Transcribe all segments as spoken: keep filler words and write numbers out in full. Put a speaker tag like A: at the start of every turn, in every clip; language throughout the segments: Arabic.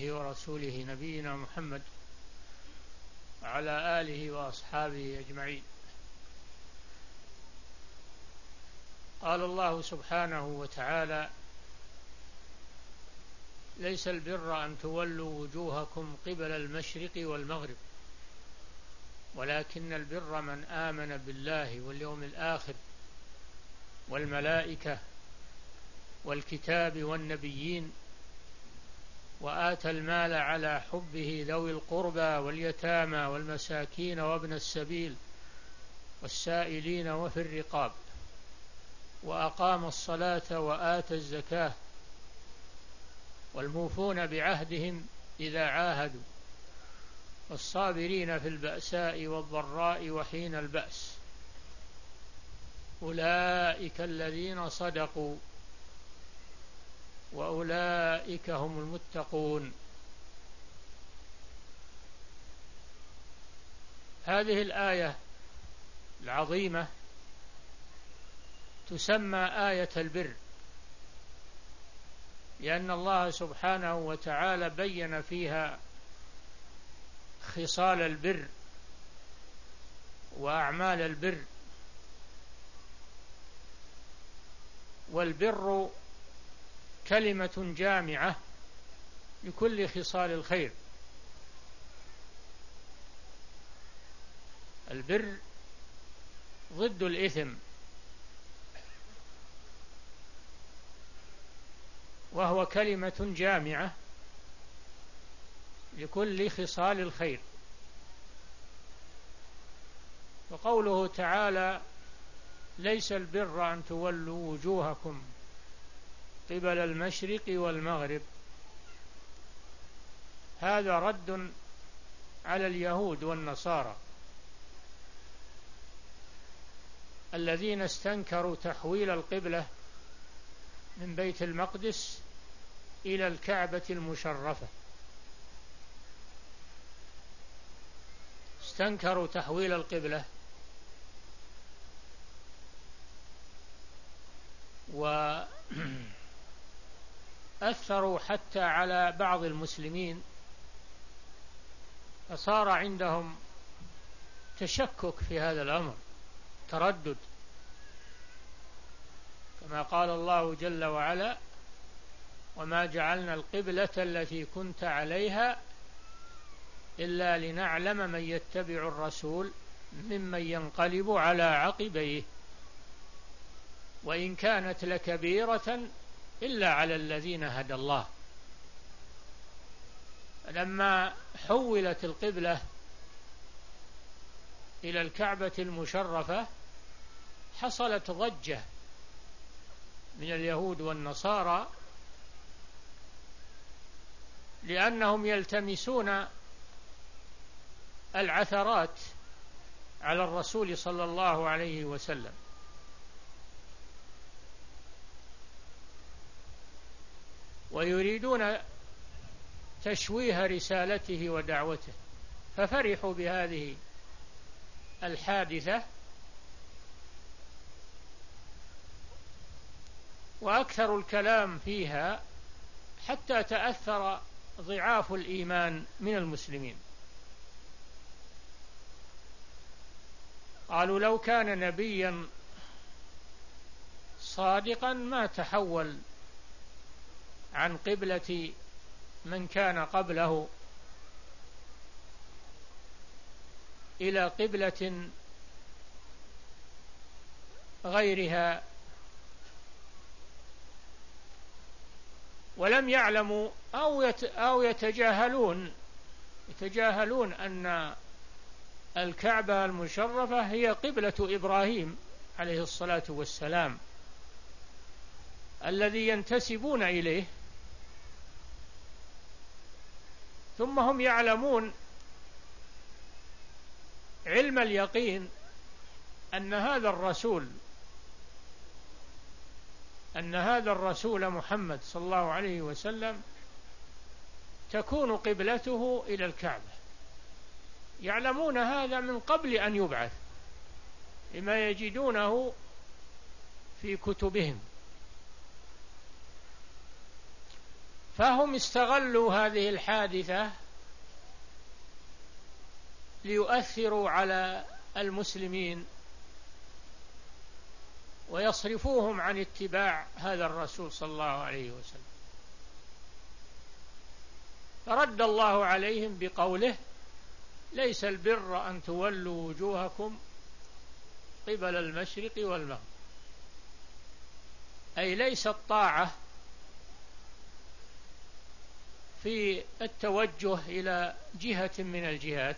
A: عبده ورسوله نبينا محمد وعلى آله وأصحابه أجمعين. قال الله سبحانه وتعالى: ليس البر أن تولوا وجوهكم قبل المشرق والمغرب ولكن البر من آمن بالله واليوم الآخر والملائكة والكتاب والنبيين وآتى المال على حبه ذوي القربى واليتامى والمساكين وابن السبيل والسائلين وفي الرقاب وأقام الصلاة وآتى الزكاة والموفون بعهدهم إذا عاهدوا والصابرين في البأساء والضراء وحين البأس أولئك الذين صدقوا وأولئك هم المتقون. هذه الآية العظيمة تسمى آية البر، لأن الله سبحانه وتعالى بين فيها خصال البر وأعمال البر. والبر كلمة جامعة لكل خصال الخير. البر ضد الإثم، وهو كلمة جامعة لكل خصال الخير. وقوله تعالى: ليس البر أن تولوا وجوهكم قبل المشرق والمغرب، هذا رد على اليهود والنصارى الذين استنكروا تحويل القبلة من بيت المقدس إلى الكعبة المشرفة. استنكروا تحويل القبلة وأثروا حتى على بعض المسلمين، فصار عندهم تشكك في هذا الأمر، تردد، كما قال الله جل وعلا: وما جعلنا القبلة التي كنت عليها إلا لنعلم من يتبع الرسول ممن ينقلب على عقبيه وإن كانت لكبيرة إلا على الذين هدى الله. لما حولت القبلة إلى الكعبة المشرفة حصلت ضجة من اليهود والنصارى، لأنهم يلتمسون العثرات على الرسول صلى الله عليه وسلم، ويريدون تشويه رسالته ودعوته، ففرحوا بهذه الحادثة وأكثروا الكلام فيها حتى تأثر ضعاف الإيمان من المسلمين. قالوا: لو كان نبيا صادقا ما تحول عن قبلة من كان قبله إلى قبلة غيرها، ولم يعلموا أو يتجاهلون يتجاهلون أن الكعبة المشرفة هي قبلة إبراهيم عليه الصلاة والسلام الذي ينتسبون إليه، ثم هم يعلمون علم اليقين أن هذا الرسول أن هذا الرسول محمد صلى الله عليه وسلم تكون قبلته إلى الكعبة، يعلمون هذا من قبل أن يبعث لما يجدونه في كتبهم. فهم استغلوا هذه الحادثة ليؤثروا على المسلمين ويصرفوهم عن اتباع هذا الرسول صلى الله عليه وسلم، فرد الله عليهم بقوله: ليس البر أن تولوا وجوهكم قبل المشرق والمغرب، أي ليس الطاعة في التوجه إلى جهة من الجهات،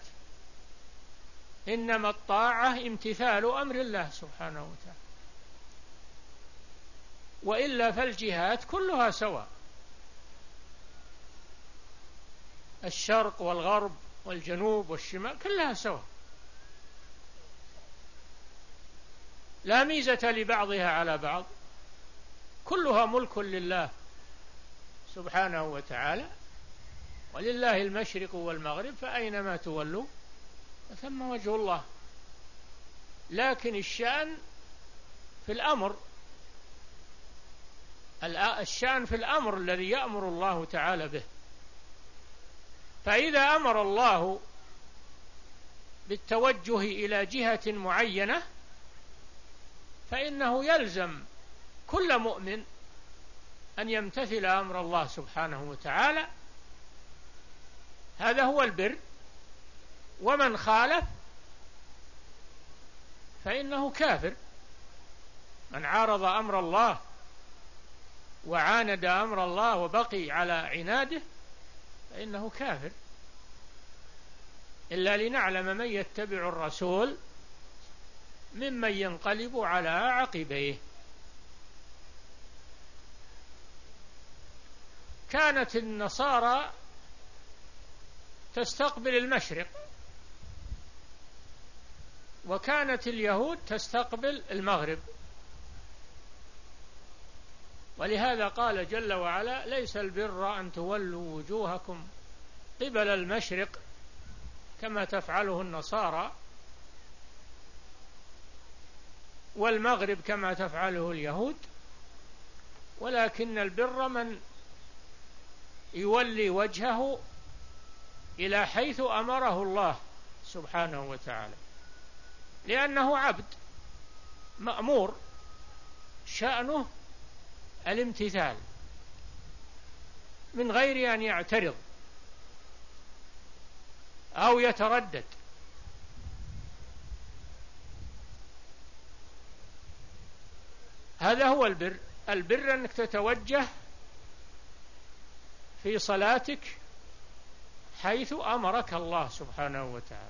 A: إنما الطاعة امتثال أمر الله سبحانه وتعالى، وإلا فالجهات كلها سواء، الشرق والغرب والجنوب والشمال كلها سواء، لا ميزة لبعضها على بعض، كلها ملك لله سبحانه وتعالى، ولله المشرق والمغرب فأينما تولوا فثم وجه الله. لكن الشأن في الأمر، الشأن في الأمر الذي يأمر الله تعالى به، فإذا أمر الله بالتوجه إلى جهة معينة فإنه يلزم كل مؤمن أن يمتثل أمر الله سبحانه وتعالى، هذا هو البر. ومن خالف فإنه كافر، من عارض أمر الله وعاند أمر الله وبقي على عناده فإنه كافر، إلا لنعلم من يتبع الرسول ممن ينقلب على عقبيه. كانت النصارى تستقبل المشرق، وكانت اليهود تستقبل المغرب، ولهذا قال جل وعلا: ليس البر أن تولوا وجوهكم قبل المشرق كما تفعله النصارى، والمغرب كما تفعله اليهود، ولكن البر من يولي وجهه إلى حيث أمره الله سبحانه وتعالى، لأنه عبد مأمور شأنه الامتثال من غير أن يعترض أو يتردد. هذا هو البر. البر أنك تتوجه في صلاتك حيث أمرك الله سبحانه وتعالى،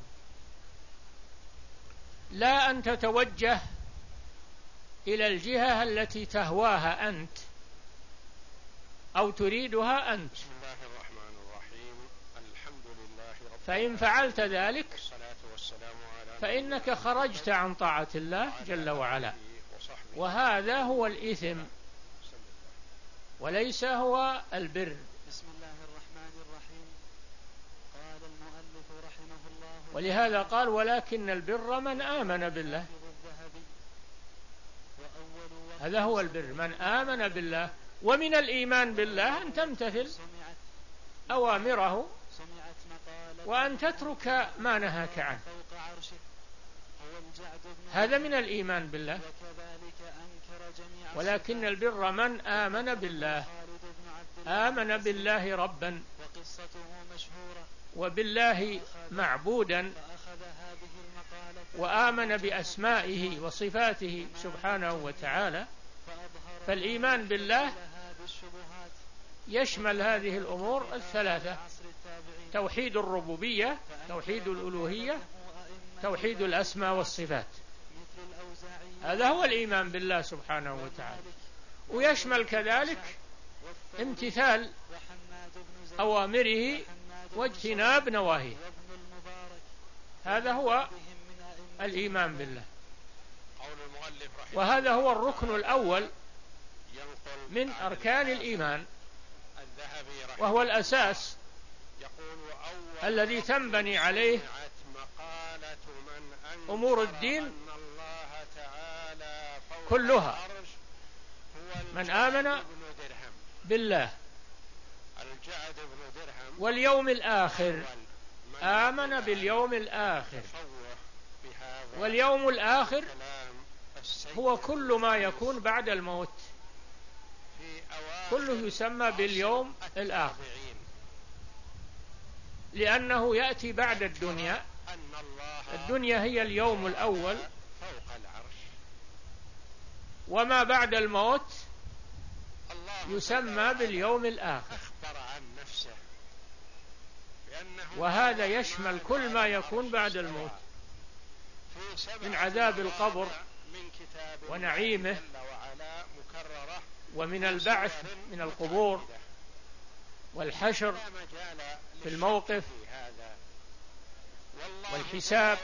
A: لا أن تتوجه إلى الجهة التي تهواها أنت أو تريدها أنت.
B: بسم الله الرحمن الرحيم. الحمد لله رب
A: فإن فعلت ذلك
B: والسلام على
A: فإنك خرجت عن طاعة الله جل وعلا، وهذا هو الإثم وليس هو البر.
C: بسم الله الرحمن الرحيم. قال المؤلف رحمه الله،
A: ولهذا قال: ولكن البر من آمن بالله. هذا هو البر، من آمن بالله. ومن الإيمان بالله أن تمتثل أوامره وأن تترك ما نهاك عنه، هذا من الإيمان بالله. ولكن البر من آمن بالله، آمن بالله ربا وبالله معبودا، وآمن بأسمائه وصفاته سبحانه وتعالى. فالإيمان بالله يشمل هذه الأمور الثلاثة: توحيد الربوبية، توحيد الألوهية، توحيد الأسماء والصفات. هذا هو الإيمان بالله سبحانه وتعالى، ويشمل كذلك امتثال أوامره واجتناب نواهيه. هذا هو الإيمان بالله، وهذا هو الركن الأول من أركان الإيمان، وهو الأساس الذي تنبني عليه أمور الدين كلها. من آمن بالله
B: الجعد بن درهم
A: واليوم الآخر، آمن باليوم الآخر. واليوم الآخر هو كل ما يكون بعد الموت، كله يسمى باليوم الآخر، لأنه يأتي بعد الدنيا. الدنيا هي اليوم الأول، وما بعد الموت يسمى باليوم الآخر، وهذا يشمل كل ما يكون بعد الموت من عذاب القبر ونعيمه، ومن البعث من القبور، والحشر في الموقف، والحساب،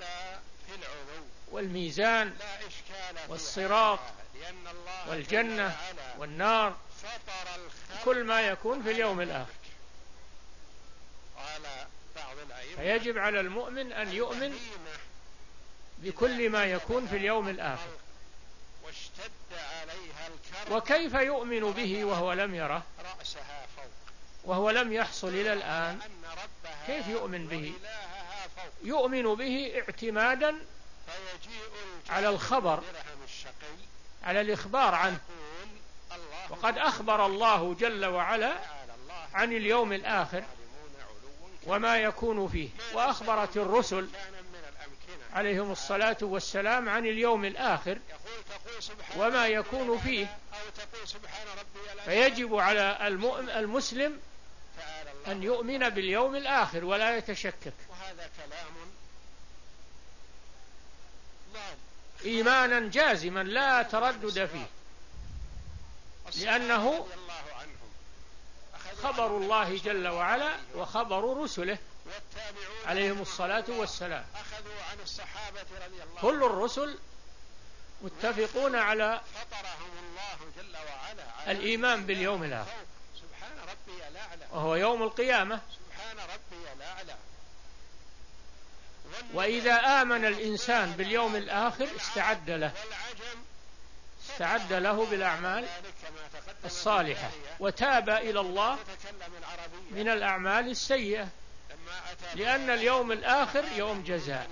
A: والميزان، والصراط، والجنة والنار، كل ما يكون في اليوم الآخر. فيجب على المؤمن أن يؤمن بكل ما يكون في اليوم الآخر. وكيف يؤمن به وهو لم يره، وهو لم يحصل إلى الآن؟ كيف يؤمن به؟ يؤمن به اعتمادا على الخبر، على الإخبار عنه. وقد أخبر الله جل وعلا عن اليوم الآخر وما يكون فيه، وأخبرت الرسل عليهم الصلاة والسلام عن اليوم الآخر وما يكون فيه. فيجب على المسلم أن يؤمن باليوم الآخر ولا يتشكك، إيمانا جازما لا تردد فيه، لأنه خبر الله جل وعلا وخبر رسله عليهم الصلاة والسلام. كل الرسل متفقون على الإيمان باليوم الآخر، وهو يوم القيامة. وإذا آمن الإنسان باليوم الآخر استعد له استعد له بالأعمال الصالحة، وتاب إلى الله من الأعمال السيئة، لأن اليوم الآخر يوم جزاء،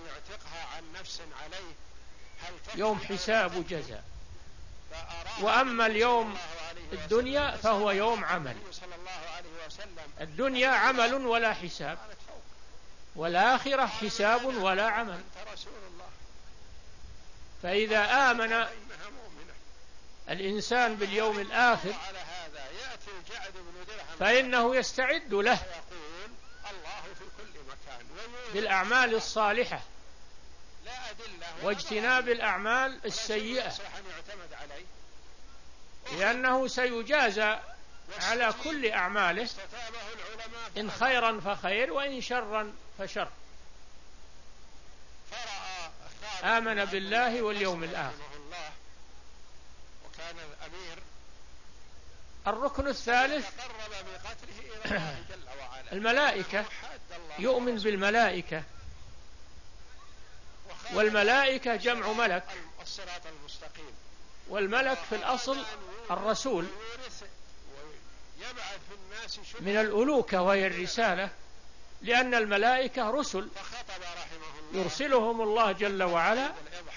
A: يوم حساب وجزاء. وأما اليوم الدنيا فهو يوم عمل. الدنيا عمل ولا حساب، والآخرة حساب ولا عمل. فإذا آمن الإنسان باليوم الآخر فإنه يستعد له بالأعمال الصالحة واجتناب الأعمال السيئة، لأنه سيجازى على كل أعماله، إن خيرا فخير وإن شرا فشر. آمن بالله واليوم الآخر. الركن الثالث الملائكة، يؤمن بالملائكة. والملائكة جمع ملك، والملك في الأصل الرسول من الألوكة وهي الرسالة، لأن الملائكة رسل يرسلهم الله جل وعلا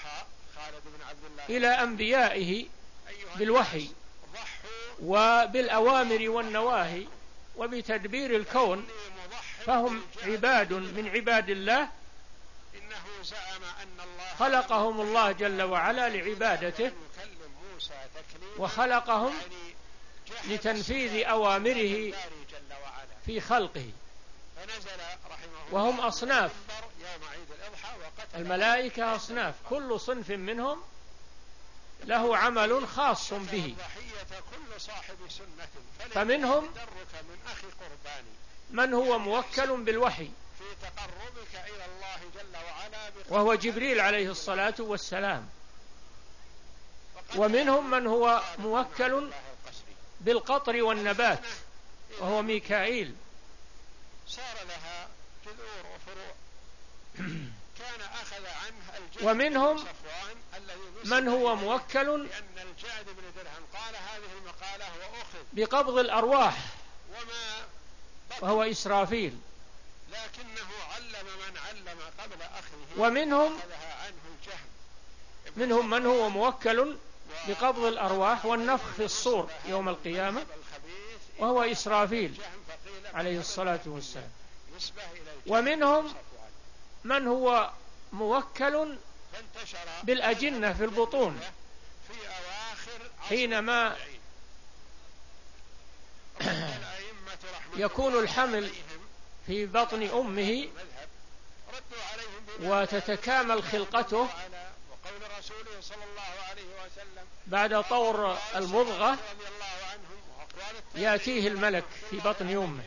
A: إلى أنبيائه بالوحي وبالأوامر والنواهي وبتدبير الكون، فهم عباد من عباد الله خلقهم الله جل وعلا لعبادته، وخلقهم لتنفيذ أوامره في خلقه. وهم أصناف، الملائكة أصناف، كل صنف منهم له عمل خاص به. فمنهم من هو موكل بالوحي وهو جبريل عليه الصلاة والسلام، ومنهم من هو موكل بالقطر والنبات وهو ميكائيل، ومنهم من هو موكل بقبض الأرواح وهو إسرافيل،
B: لكنه علم من علم قبل أخيه،
A: ومنهم
B: عنه الجهم
A: منهم من هو موكل بقبض الأرواح والنفخ في الصور يوم القيامة، وهو إسرافيل عليه الصلاة والسلام. ومنهم من هو موكل بالأجنة في البطون حينما يكون الحمل في بطن أمه وتتكامل خلقته بعد طور المضغة، يأتيه الملك في بطن أمه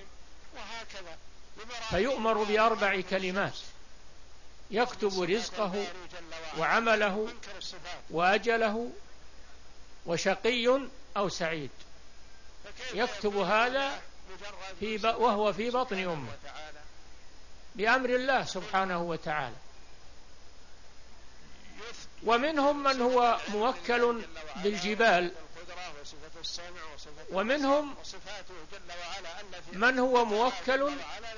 A: فيؤمر بأربع كلمات: يكتب رزقه وعمله وأجله وشقي أو سعيد. يكتب هذا في ب... وهو في بطن أمه بأمر الله سبحانه وتعالى. ومنهم من هو موكل بالجبال، ومنهم من هو موكل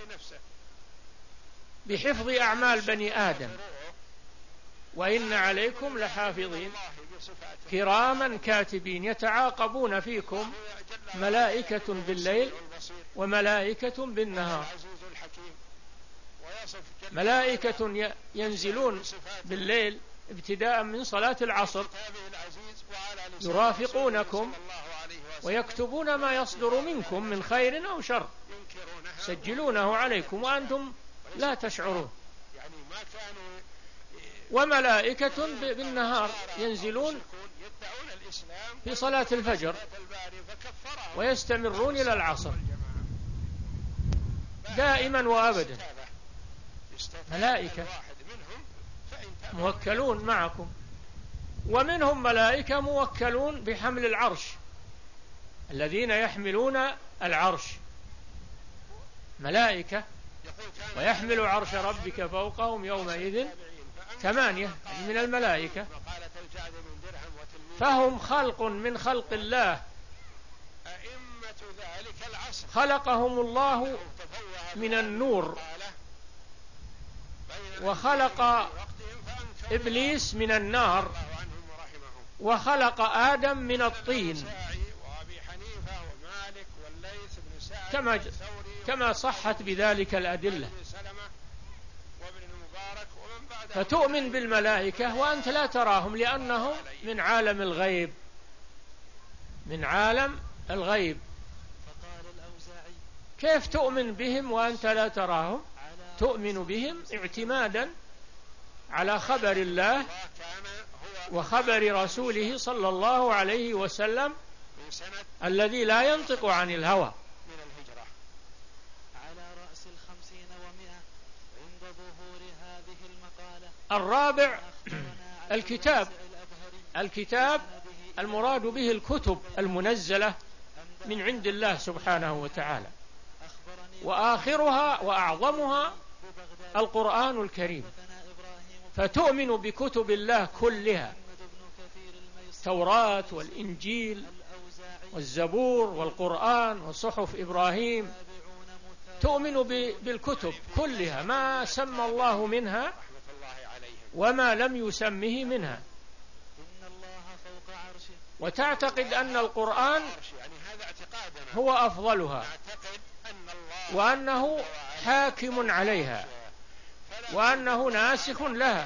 A: بحفظ أعمال بني آدم: وإن عليكم لحافظين كراما كاتبين يتعاقبون فيكم ملائكة بالليل وملائكة بالنهار. ملائكة ينزلون بالليل ابتداء من صلاة العصر يرافقونكم ويكتبون ما يصدر منكم من خير أو شر، يسجلونه عليكم وأنتم لا تشعرون. وملائكة بالنهار ينزلون في صلاة الفجر ويستمرون إلى العصر دائما وأبدا. ملائكة موكلون معكم. ومنهم ملائكة موكلون بحمل العرش، الذين يحملون العرش ملائكة، ويحمل عرش ربك فوقهم يومئذ ثمانية من الملائكة، فهم خلق من خلق الله، خلقهم الله من النور، وخلق إبليس من النار، وخلق آدم من الطين، كما كما صحت بذلك الأدلة. فتؤمن بالملائكة وأنت لا تراهم لأنهم من عالم الغيب، من عالم الغيب. كيف تؤمن بهم وأنت لا تراهم؟ تؤمن بهم اعتمادا على خبر الله وخبر رسوله صلى الله عليه وسلم الذي لا ينطق عن الهوى. الرابع الكتاب. الكتاب المراد به الكتب المنزلة من عند الله سبحانه وتعالى، وآخرها وأعظمها القرآن الكريم. فتؤمن بكتب الله كلها: التوراة والإنجيل والزبور والقرآن وصحف إبراهيم. تؤمن بالكتب كلها، ما سمى الله منها وما لم يسمه منها، وتعتقد أن القرآن هو أفضلها، وأنه حاكم عليها، وأنه ناسخ لها،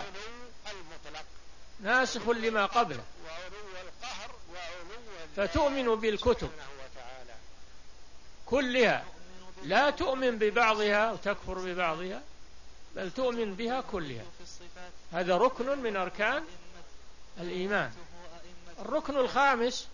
A: ناسخ لما قبله. فتؤمن بالكتب كلها، لا تؤمن ببعضها وتكفر ببعضها، بل تؤمن بها كلها. هذا ركن من أركان الإيمان. الركن الخامس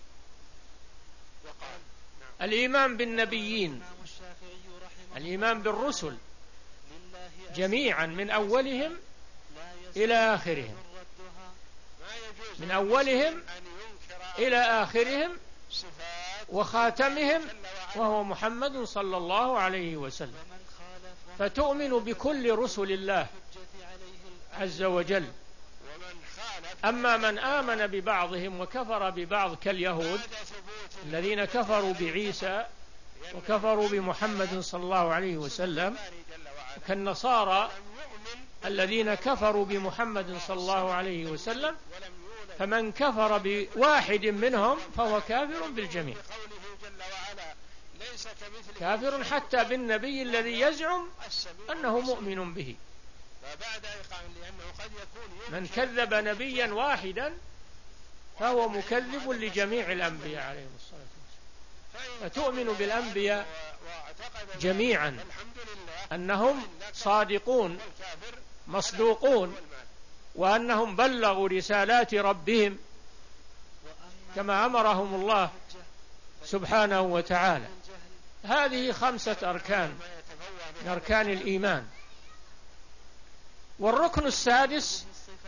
A: الإيمان بالنبيين، الإيمان بالرسل جميعا من أولهم إلى آخرهم، من أولهم إلى آخرهم، وخاتمهم وهو محمد صلى الله عليه وسلم. فتؤمن بكل رسل الله عز وجل. أما من آمن ببعضهم وكفر ببعض كاليهود الذين كفروا بعيسى وكفروا بمحمد صلى الله عليه وسلم، كالنصارى الذين كفروا بمحمد صلى الله عليه وسلم، فمن كفر بواحد منهم فهو كافر بالجميع، كافر حتى بالنبي الذي يزعم أنه مؤمن به. من كذب نبيا واحدا فهو مكذب لجميع الأنبياء عليهم الصلاة والسلام. فتؤمن بالأنبياء جميعا أنهم صادقون مصدوقون، وأنهم بلغوا رسالات ربهم كما أمرهم الله سبحانه وتعالى. هذه خمسة أركان من أركان الإيمان. والركن السادس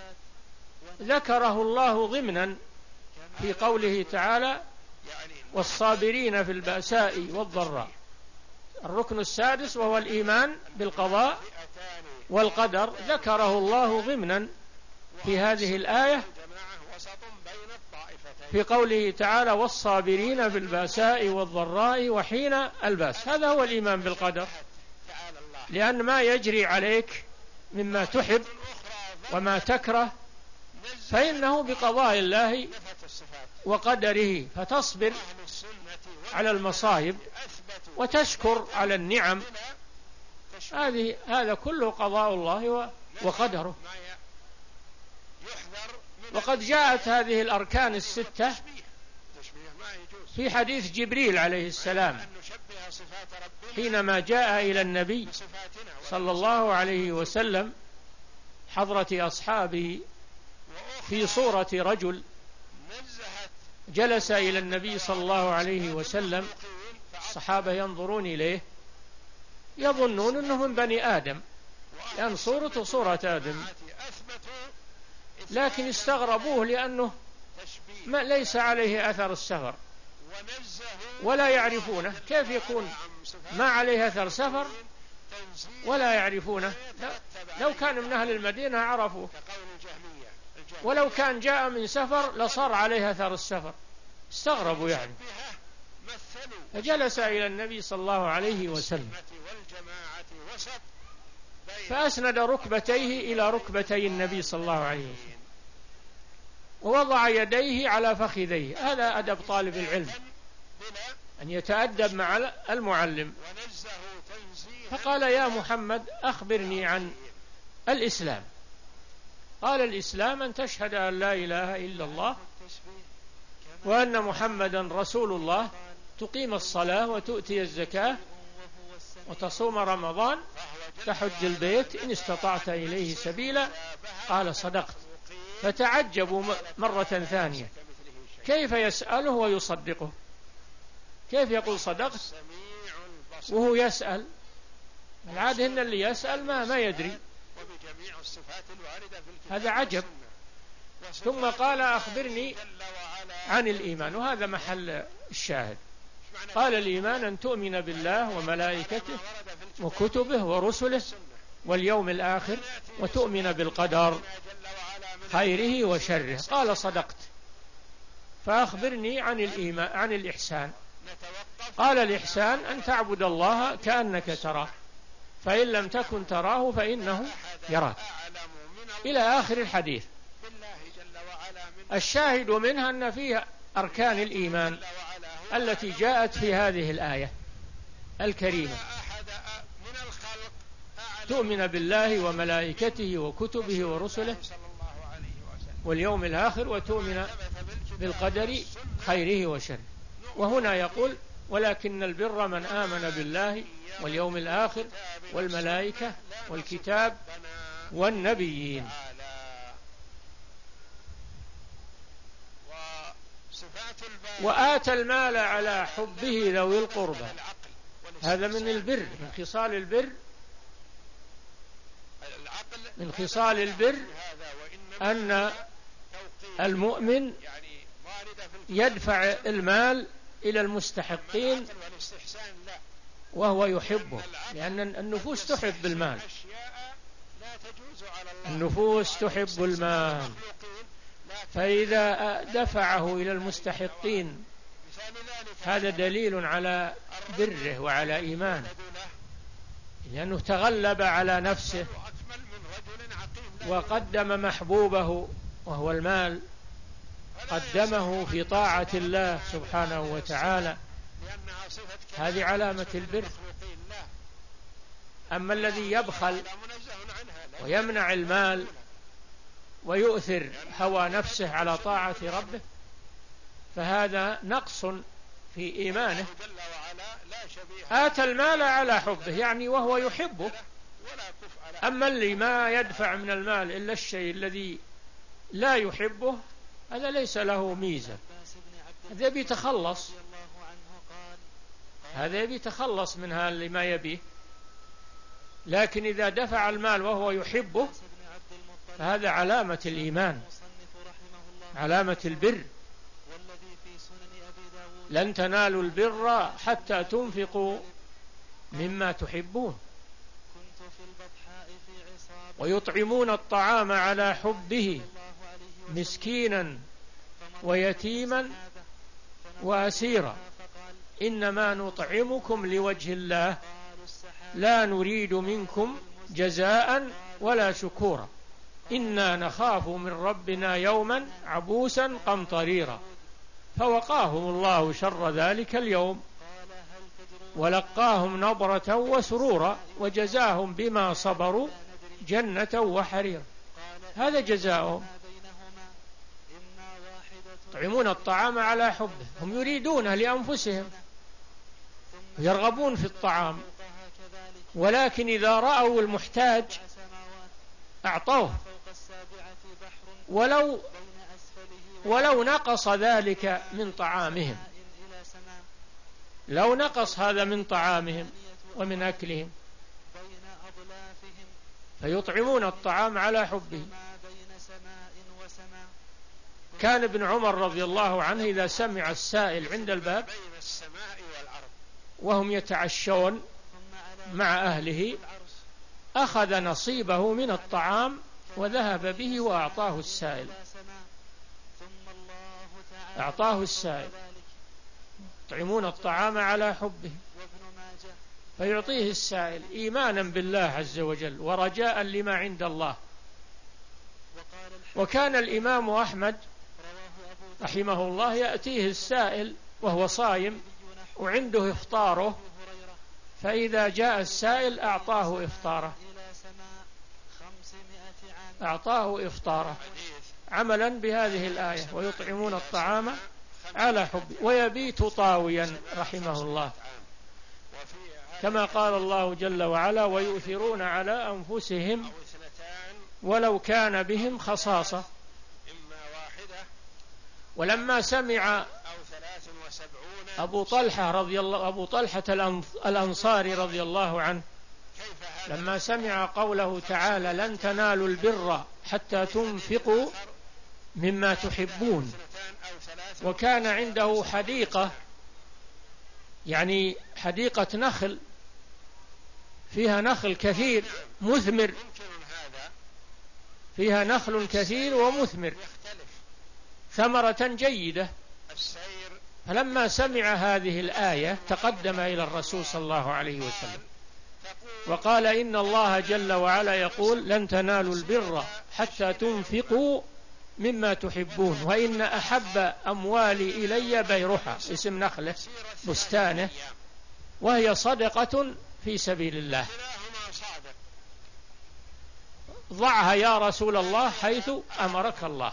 A: ذكره الله ضمنا في قوله تعالى: والصابرين في البأساء والضراء. الركن السادس وهو الإيمان بالقضاء والقدر ذكره الله ضمنا في هذه الآية في قوله تعالى: والصابرين في البأساء والضراء وحين البأس. هذا هو الإيمان بالقدر، لأن ما يجري عليك مما تحب وما تكره فإنه بقضاء الله وقدره، فتصبر على المصائب وتشكر على النعم. هذه هذا كله قضاء الله وقدره. وقد جاءت هذه الأركان الستة في حديث جبريل عليه السلام حينما جاء إلى النبي صلى الله عليه وسلم حضرة أصحابه في صورة رجل، جلس إلى النبي صلى الله عليه وسلم، الصحابة ينظرون إليه يظنون أنه من بني آدم، لأن صورته صورة آدم، لكن استغربوه لأنه ما ليس عليه أثر السفر ولا يعرفونه. كيف يكون ما عليه أثر سفر ولا يعرفونه؟ لو كان من أهل المدينة عرفوه، ولو كان جاء من سفر لصار عليه أثر السفر. استغربوا يعني، فجلس إلى النبي صلى الله عليه وسلم فأسند ركبتيه إلى ركبتي النبي صلى الله عليه وسلم ووضع يديه على فخذيه. هذا أدب طالب العلم، أن يتأدب مع المعلم. فقال: يا محمد أخبرني عن الإسلام. قال: الإسلام أن تشهد أن لا إله إلا الله وأن محمدا رسول الله، تقيم الصلاة وتؤتي الزكاة وتصوم رمضان، تحج البيت إن استطعت إليه سبيلا. قال: صدقت. فتعجبوا مرة ثانية، كيف يسأله ويصدقه؟ كيف يقول صدقت وهو يسأل؟ العادة إن اللي يسأل ما ما يدري، هذا عجب. ثم قال: أخبرني عن الإيمان، وهذا محل الشاهد. قال: الإيمان أن تؤمن بالله وملائكته وكتبه ورسله واليوم الآخر وتؤمن بالقدر خيره وشره. قال: صدقت. فأخبرني عن الإيمان عن الإحسان. قال: الإحسان أن تعبد الله كأنك تراه فإن لم تكن تراه فإنه يراك، إلى آخر الحديث. الشاهد منها أن فيها أركان الإيمان التي جاءت في هذه الآية الكريمة: تؤمن بالله وملائكته وكتبه ورسله واليوم الآخر وتؤمن بالقدر خيره وشره. وهنا يقول: ولكن البر من آمن بالله واليوم الآخر والملائكة والكتاب والنبيين. وآتى المال على حبه ذوي القربى. هذا من البر، من خصال البر من خصال البر أن المؤمن يدفع المال إلى المستحقين وهو يحبه، لأن النفوس تحب المال، النفوس تحب المال، فإذا دفعه إلى المستحقين هذا دليل على بره وعلى إيمانه، لأنه تغلب على نفسه وقدم محبوبه وهو المال، قدمه في طاعة الله سبحانه وتعالى، هذه علامة البر. أما الذي يبخل ويمنع المال ويؤثر هوى نفسه على طاعة ربه فهذا نقص في إيمانه. آتى المال على حبه يعني وهو يحبه. أما اللي ما يدفع من المال إلا الشيء الذي لا يحبه هذا ليس له ميزة، هذا يبي يتخلص، هذا يبي يتخلص من هذا اللي ما يبيه. لكن إذا دفع المال وهو يحبه فهذا علامة الإيمان، علامة البر. لن تنالوا البر حتى تنفقوا مما تحبون ويطعمون الطعام على حبه مسكينا ويتيما وأسيرا إنما نطعمكم لوجه الله لا نريد منكم جزاء ولا شكورا إنا نخاف من ربنا يوما عبوسا قمطريرا فوقاهم الله شر ذلك اليوم ولقاهم نضرة وسرورا وجزاهم بما صبروا جنة وحريرا. هذا جزاؤهم، يطعمون الطعام على حبه، هم يريدونه لأنفسهم يرغبون في الطعام، ولكن إذا رأوا المحتاج أعطوه ولو ولو نقص ذلك من طعامهم، لو نقص هذا من طعامهم ومن أكلهم، فيطعمون الطعام على حبه. كان ابن عمر رضي الله عنه إذا سمع السائل عند الباب وهم يتعشون مع أهله أخذ نصيبه من الطعام وذهب به وأعطاه السائل، أعطاه السائل. يطعمون الطعام على حبه فيعطيه السائل إيمانا بالله عز وجل ورجاء لما عند الله. وكان الإمام أحمد رحمه الله يأتيه السائل وهو صايم وعنده إفطاره، فإذا جاء السائل أعطاه إفطاره، أعطاه إفطاره عملا بهذه الآية ويطعمون الطعام على حبه. ويبيت طاويا رحمه الله كما قال الله جل وعلا ويؤثرون على أنفسهم ولو كان بهم خصاصة. ولما سمع أبو طلحة رضي الله أبو طلحة الأنصاري رضي الله عنه لما سمع قوله تعالى لن تنالوا البر حتى تنفقوا مما تحبون، وكان عنده حديقة يعني حديقة نخل فيها نخل كثير مثمر، فيها نخل كثير ومثمر ثمرة جيدة، فلما سمع هذه الآية تقدم إلى الرسول صلى الله عليه وسلم وقال إن الله جل وعلا يقول لن تنالوا البر حتى تنفقوا مما تحبون وإن أحب أموالي إلي بيرها، اسم نخله بستانه، وهي صدقة في سبيل الله، ضعها يا رسول الله حيث أمرك الله.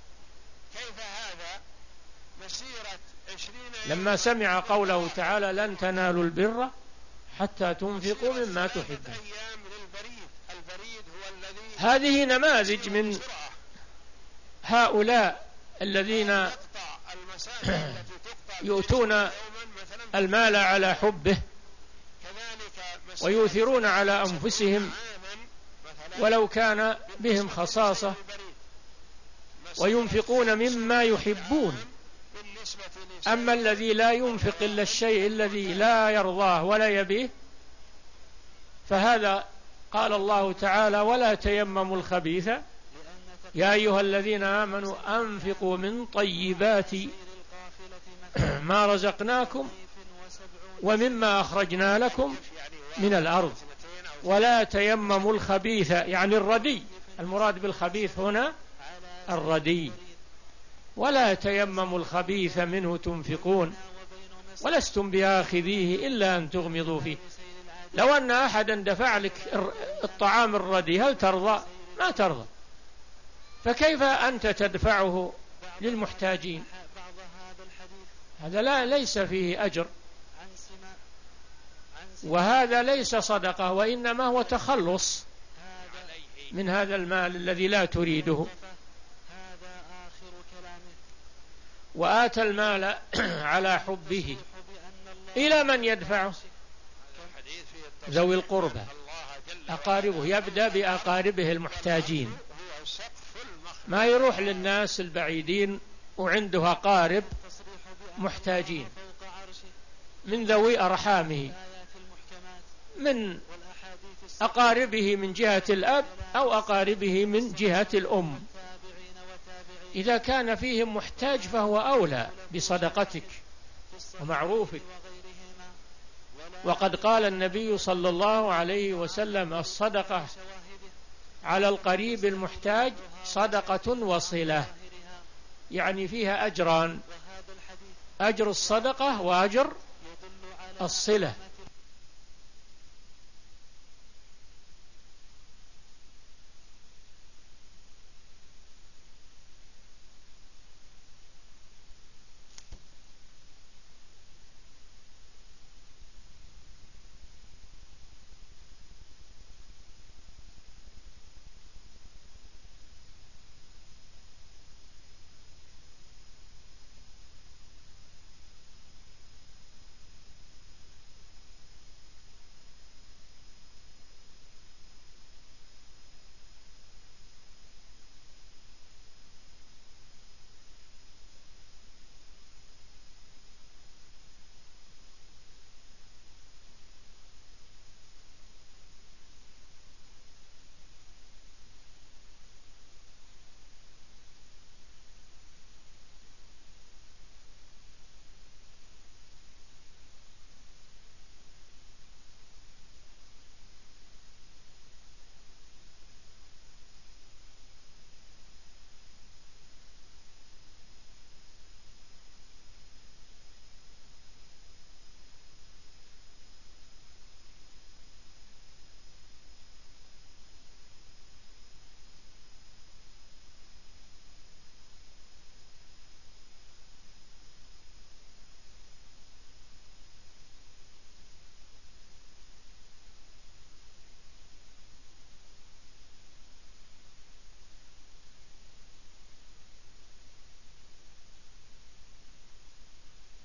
A: لما سمع قوله تعالى لن تنالوا البر حتى تنفقوا مما تحبون. هذه نماذج من هؤلاء الذين يؤتون المال على حبه ويؤثرون على أنفسهم ولو كان بهم خصاصة وينفقون مما يحبون. أما الذي لا ينفق إلا الشيء الذي لا يرضاه ولا يبيه فهذا قال الله تعالى ولا تيمموا الخبيث يا أيها الذين آمنوا أنفقوا من طيبات ما رزقناكم ومما أخرجنا لكم من الأرض ولا تيمموا الخبيث، يعني الردي، المراد بالخبيث هنا الردي، ولا تيمموا الخبيث منه تنفقون ولستم بآخذيه إلا أن تغمضوا فيه. لو أن أحدا دفع لك الطعام الردي هل ترضى؟ ما ترضى، فكيف أنت تدفعه للمحتاجين؟ هذا لا ليس فيه أجر، وهذا ليس صدقة، وإنما هو تخلص من هذا المال الذي لا تريده. وآتى المال على حبه إلى من يدفعه؟ ذوي القربى، أقاربه، يبدأ بأقاربه المحتاجين، ما يروح للناس البعيدين وعنده أقارب محتاجين من ذوي أرحامه، من أقاربه من جهة الأب أو أقاربه من جهة الأم. إذا كان فيهم محتاج فهو أولى بصدقتك ومعروفك. وقد قال النبي صلى الله عليه وسلم: الصدقة على القريب المحتاج صدقة وصلة، يعني فيها أجران: أجر الصدقة وأجر الصلة.